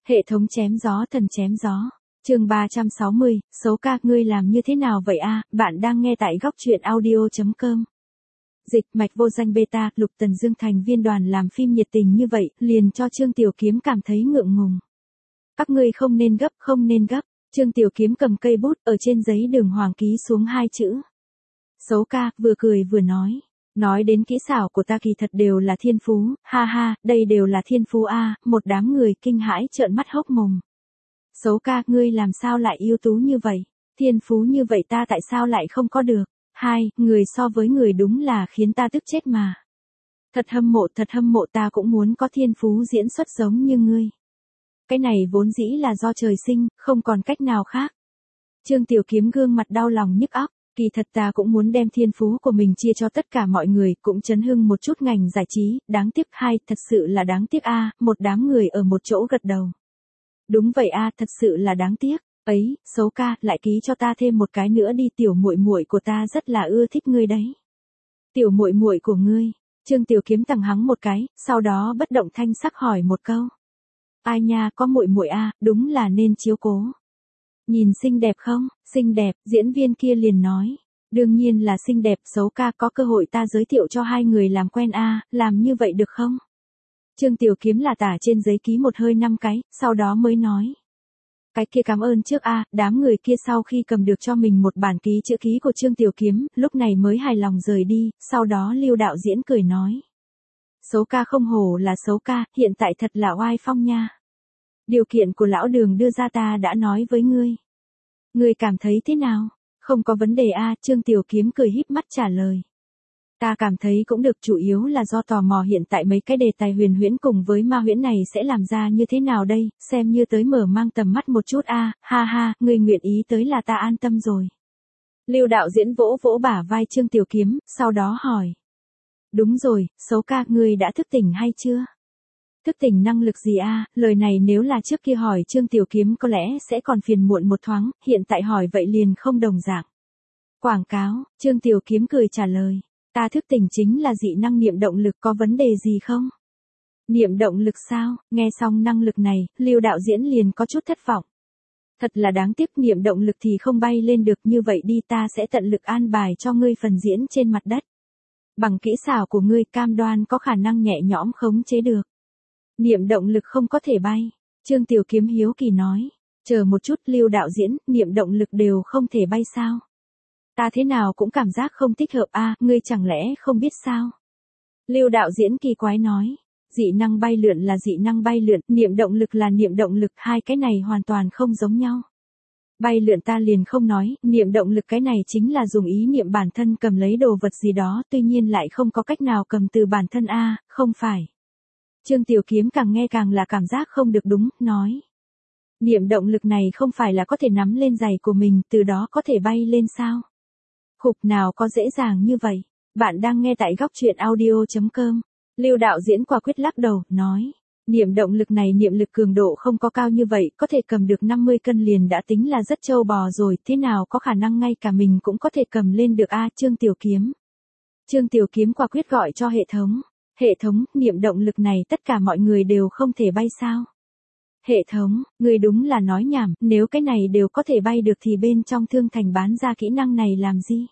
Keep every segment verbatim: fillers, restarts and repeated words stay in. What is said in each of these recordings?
Hệ thống chém gió thần chém gió. Chương ba trăm sáu mươi, xấu ca, ngươi làm như thế nào vậy a? Bạn đang nghe tại góc truyện audio chấm com. Dịch mạch vô danh beta, Lục Tần Dương thành viên đoàn làm phim nhiệt tình như vậy, liền cho Trương Tiểu Kiếm cảm thấy ngượng ngùng. Các ngươi không nên gấp, không nên gấp. Trương Tiểu Kiếm cầm cây bút ở trên giấy đường hoàng ký xuống hai chữ. Xấu ca, vừa cười vừa nói. Nói đến kỹ xảo của ta kỳ thật đều là thiên phú, ha ha, đây đều là thiên phú a. Một đám người kinh hãi trợn mắt hốc mồm. Xấu ca, ngươi làm sao lại ưu tú như vậy? Thiên phú như vậy ta tại sao lại không có được? Hai, người so với người đúng là khiến ta tức chết mà. Thật hâm mộ, thật hâm mộ, ta cũng muốn có thiên phú diễn xuất giống như ngươi. Cái này vốn dĩ là do trời sinh, không còn cách nào khác. Trương Tiểu Kiếm gương mặt đau lòng nhức óc. Kỳ thật ta cũng muốn đem thiên phú của mình chia cho tất cả mọi người, cũng chấn hưng một chút ngành giải trí, đáng tiếc. Hai, thật sự là đáng tiếc a. Một đám người ở một chỗ gật đầu. Đúng vậy a, thật sự là đáng tiếc. Ấy, xấu ca, lại ký cho ta thêm một cái nữa đi, tiểu muội muội của ta rất là ưa thích ngươi đấy. Tiểu muội muội của ngươi? Trương Tiểu Kiếm tằng hắng một cái, sau đó bất động thanh sắc hỏi một câu. Ai nha, có muội muội a, đúng là nên chiếu cố. Nhìn xinh đẹp không? Xinh đẹp, diễn viên kia liền nói. Đương nhiên là xinh đẹp. Xấu ca, có cơ hội ta giới thiệu cho hai người làm quen a, làm như vậy được không? Trương Tiểu Kiếm là tả trên giấy ký một hơi năm cái, sau đó mới nói. Cái kia cảm ơn trước a. Đám người kia sau khi cầm được cho mình một bản ký chữ ký của Trương Tiểu Kiếm, lúc này mới hài lòng rời đi, sau đó Lưu đạo diễn cười nói. Xấu ca không hổ là xấu ca, hiện tại thật là oai phong nha. Điều kiện của lão Đường đưa ra ta đã nói với ngươi. Ngươi cảm thấy thế nào? Không có vấn đề a. Trương Tiểu Kiếm cười híp mắt trả lời. Ta cảm thấy cũng được, chủ yếu là do tò mò hiện tại mấy cái đề tài huyền huyễn cùng với ma huyễn này sẽ làm ra như thế nào đây, xem như tới mở mang tầm mắt một chút a. Ha ha, ngươi nguyện ý tới là ta an tâm rồi. Lưu đạo diễn vỗ vỗ bả vai Trương Tiểu Kiếm, sau đó hỏi. Đúng rồi, xấu ca, ngươi đã thức tỉnh hay chưa? Thức tỉnh năng lực gì a? Lời này nếu là trước kia hỏi Trương Tiểu Kiếm có lẽ sẽ còn phiền muộn một thoáng, hiện tại hỏi vậy liền không đồng dạng. Quảng cáo, Trương Tiểu Kiếm cười trả lời. Ta thức tỉnh chính là dị năng niệm động lực, có vấn đề gì không? Niệm động lực sao? Nghe xong năng lực này, Lưu đạo diễn liền có chút thất vọng. Thật là đáng tiếc, niệm động lực thì không bay lên được, như vậy đi, ta sẽ tận lực an bài cho ngươi phần diễn trên mặt đất. Bằng kỹ xảo của ngươi cam đoan có khả năng nhẹ nhõm khống chế được. Niệm động lực không có thể bay. Trương Tiểu Kiếm hiếu kỳ nói. Chờ một chút, Lưu đạo diễn, niệm động lực đều không thể bay sao? Ta thế nào cũng cảm giác không thích hợp a, ngươi chẳng lẽ không biết sao? Lưu đạo diễn kỳ quái nói. Dị năng bay lượn là dị năng bay lượn, niệm động lực là niệm động lực, hai cái này hoàn toàn không giống nhau. Bay lượn ta liền không nói, niệm động lực cái này chính là dùng ý niệm bản thân cầm lấy đồ vật gì đó, tuy nhiên lại không có cách nào cầm từ bản thân a, không phải. Trương Tiểu Kiếm càng nghe càng là cảm giác không được đúng, nói. Niệm động lực này không phải là có thể nắm lên giày của mình, từ đó có thể bay lên sao? Khục, nào có dễ dàng như vậy. Bạn đang nghe tại góc truyện audio chấm com. Lưu đạo diễn quả quyết lắc đầu, nói. Niệm động lực này niệm lực cường độ không có cao như vậy, có thể cầm được năm mươi cân liền đã tính là rất trâu bò rồi, thế nào có khả năng ngay cả mình cũng có thể cầm lên được a. Trương Tiểu Kiếm. Trương Tiểu Kiếm quả quyết gọi cho hệ thống. Hệ thống, niệm động lực này tất cả mọi người đều không thể bay sao? Hệ thống, người đúng là nói nhảm, nếu cái này đều có thể bay được thì bên trong Thương Thành bán ra kỹ năng này làm gì?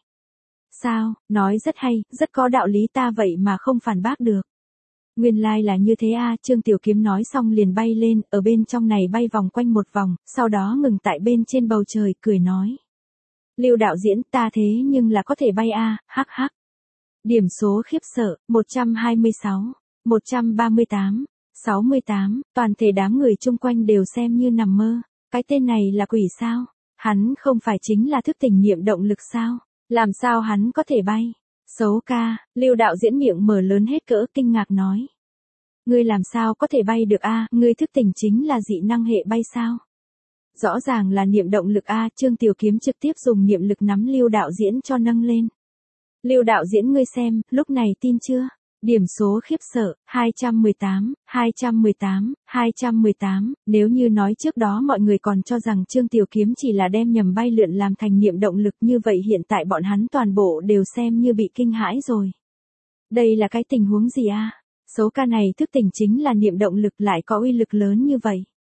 Sao, nói rất hay, rất có đạo lý, ta vậy mà không phản bác được. Nguyên lai like là như thế a. Trương Tiểu Kiếm nói xong liền bay lên, ở bên trong này bay vòng quanh một vòng, sau đó ngừng tại bên trên bầu trời, cười nói. Lưu đạo diễn, ta thế nhưng là có thể bay a, hắc hắc. Điểm số khiếp sợ, một trăm hai mươi sáu, một trăm ba mươi tám, sáu mươi tám, toàn thể đám người chung quanh đều xem như nằm mơ. Cái tên này là quỷ sao? Hắn không phải chính là thức tỉnh niệm động lực sao? Làm sao hắn có thể bay? Xấu ca, Lưu đạo diễn miệng mở lớn hết cỡ kinh ngạc nói. Ngươi làm sao có thể bay được a? Ngươi thức tỉnh chính là dị năng hệ bay sao? Rõ ràng là niệm động lực a. Trương Tiểu Kiếm trực tiếp dùng niệm lực nắm Lưu đạo diễn cho nâng lên. Lưu đạo diễn, ngươi xem, lúc này tin chưa? Điểm số khiếp sợ, hai trăm mười tám, hai trăm mười tám, hai trăm mười tám, nếu như nói trước đó mọi người còn cho rằng Trương Tiểu Kiếm chỉ là đem nhầm bay lượn làm thành niệm động lực, như vậy hiện tại bọn hắn toàn bộ đều xem như bị kinh hãi rồi. Đây là cái tình huống gì a? Xấu ca này thức tỉnh chính là niệm động lực, lại có uy lực lớn như vậy.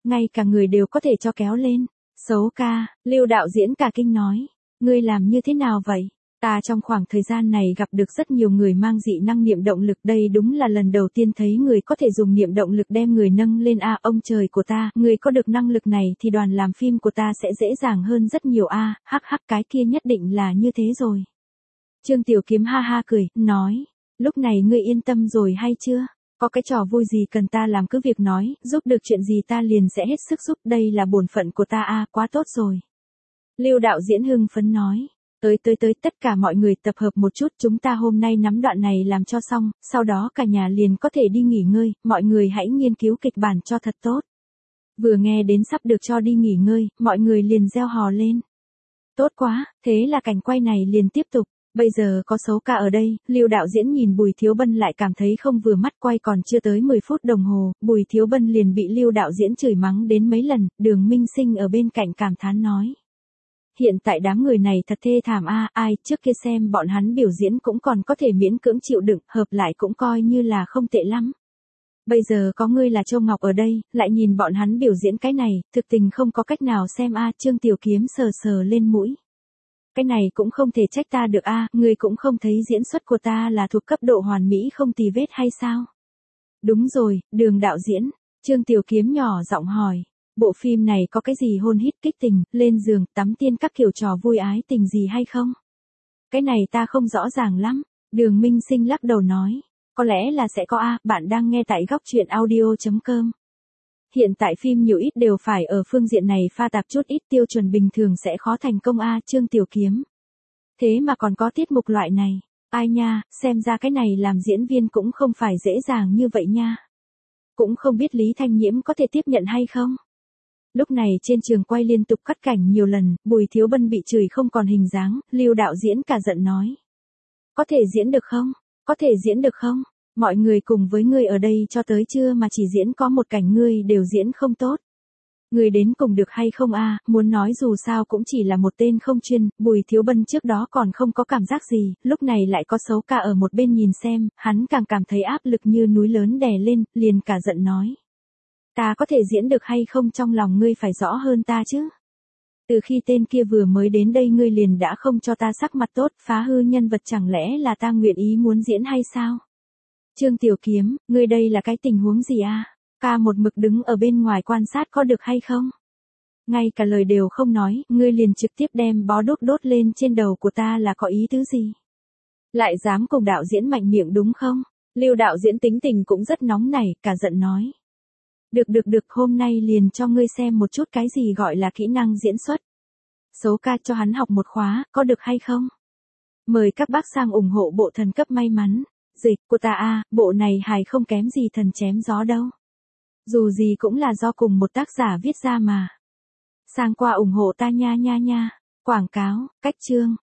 ngay cả người đều có thể cho kéo lên. Xấu ca, Lưu đạo diễn cả kinh nói. Ngươi làm như thế nào vậy? Ta trong khoảng thời gian này gặp được rất nhiều người mang dị năng niệm động lực, đây đúng là lần đầu tiên thấy người có thể dùng niệm động lực đem người nâng lên a, ông trời của ta, người có được năng lực này thì đoàn làm phim của ta sẽ dễ dàng hơn rất nhiều a, hắc hắc cái kia nhất định là như thế rồi. Trương Tiểu Kiếm ha ha cười, nói, lúc này ngươi yên tâm rồi hay chưa? Có cái trò vui gì cần ta làm cứ việc nói, giúp được chuyện gì ta liền sẽ hết sức giúp, đây là bổn phận của ta a, quá tốt rồi. Lưu đạo diễn hưng phấn nói. Tới tới tới tất cả mọi người tập hợp một chút, chúng ta hôm nay nắm đoạn này làm cho xong, sau đó cả nhà liền có thể đi nghỉ ngơi, mọi người hãy nghiên cứu kịch bản cho thật tốt. Vừa nghe đến sắp được cho đi nghỉ ngơi, mọi người liền reo hò lên. Tốt quá, thế là cảnh quay này liền tiếp tục. Bây giờ có Xấu ca ở đây, Lưu đạo diễn nhìn Bùi Thiếu Bân lại cảm thấy không vừa mắt, quay còn chưa tới mười phút đồng hồ, Bùi Thiếu Bân liền bị Lưu đạo diễn chửi mắng đến mấy lần, Đường Minh Sinh ở bên cạnh cảm thán nói. Hiện tại đám người này thật thê thảm a, ai trước kia xem bọn hắn biểu diễn cũng còn có thể miễn cưỡng chịu đựng, hợp lại cũng coi như là không tệ lắm. Bây giờ có ngươi là Châu Ngọc ở đây, lại nhìn bọn hắn biểu diễn cái này, thực tình không có cách nào xem a, Trương Tiểu Kiếm sờ sờ lên mũi. Cái này cũng không thể trách ta được a, ngươi cũng không thấy diễn xuất của ta là thuộc cấp độ hoàn mỹ không tì vết hay sao? Đúng rồi, Đường đạo diễn, Trương Tiểu Kiếm nhỏ giọng hỏi. Bộ phim này có cái gì hôn hít kích tình, lên giường, tắm tiên các kiểu trò vui ái tình gì hay không? Cái này ta không rõ ràng lắm, Đường Minh Sinh lắc đầu nói. Có lẽ là sẽ có a, bạn đang nghe tại góc truyện audio chấm com. Hiện tại phim nhiều ít đều phải ở phương diện này pha tạp chút ít, tiêu chuẩn bình thường sẽ khó thành công a, Trương Tiểu Kiếm. Thế mà còn có tiết mục loại này, ai nha, xem ra cái này làm diễn viên cũng không phải dễ dàng như vậy nha. Cũng không biết Lý Thanh Nhiễm có thể tiếp nhận hay không? Lúc này trên trường quay liên tục cắt cảnh nhiều lần, Bùi Thiếu Bân bị chửi không còn hình dáng, Lưu đạo diễn cả giận nói. Có thể diễn được không? Có thể diễn được không? Mọi người cùng với ngươi ở đây cho tới chưa mà chỉ diễn có một cảnh ngươi đều diễn không tốt. Ngươi đến cùng được hay không a, muốn nói dù sao cũng chỉ là một tên không chuyên, Bùi Thiếu Bân trước đó còn không có cảm giác gì, lúc này lại có Xấu ca ở một bên nhìn xem, hắn càng cảm thấy áp lực như núi lớn đè lên, liền cả giận nói. Ta có thể diễn được hay không trong lòng ngươi phải rõ hơn ta chứ. Từ khi tên kia vừa mới đến đây ngươi liền đã không cho ta sắc mặt tốt, phá hư nhân vật, chẳng lẽ là ta nguyện ý muốn diễn hay sao? Trương Tiểu Kiếm, ngươi đây là cái tình huống gì a? Ca một mực đứng ở bên ngoài quan sát có được hay không? Ngay cả lời đều không nói, ngươi liền trực tiếp đem bó đốt đốt lên trên đầu của ta là có ý tứ gì? Lại dám cùng đạo diễn mạnh miệng đúng không? Lưu đạo diễn tính tình cũng rất nóng nảy, cả giận nói. Được được được, hôm nay liền cho ngươi xem một chút cái gì gọi là kỹ năng diễn xuất. Xấu ca cho hắn học một khóa, có được hay không? Mời các bác sang ủng hộ bộ thần cấp may mắn. Dịch của ta a, bộ này hài không kém gì thần chém gió đâu. Dù gì cũng là do cùng một tác giả viết ra mà. Sang qua ủng hộ ta nha nha nha. Quảng cáo, cách chương.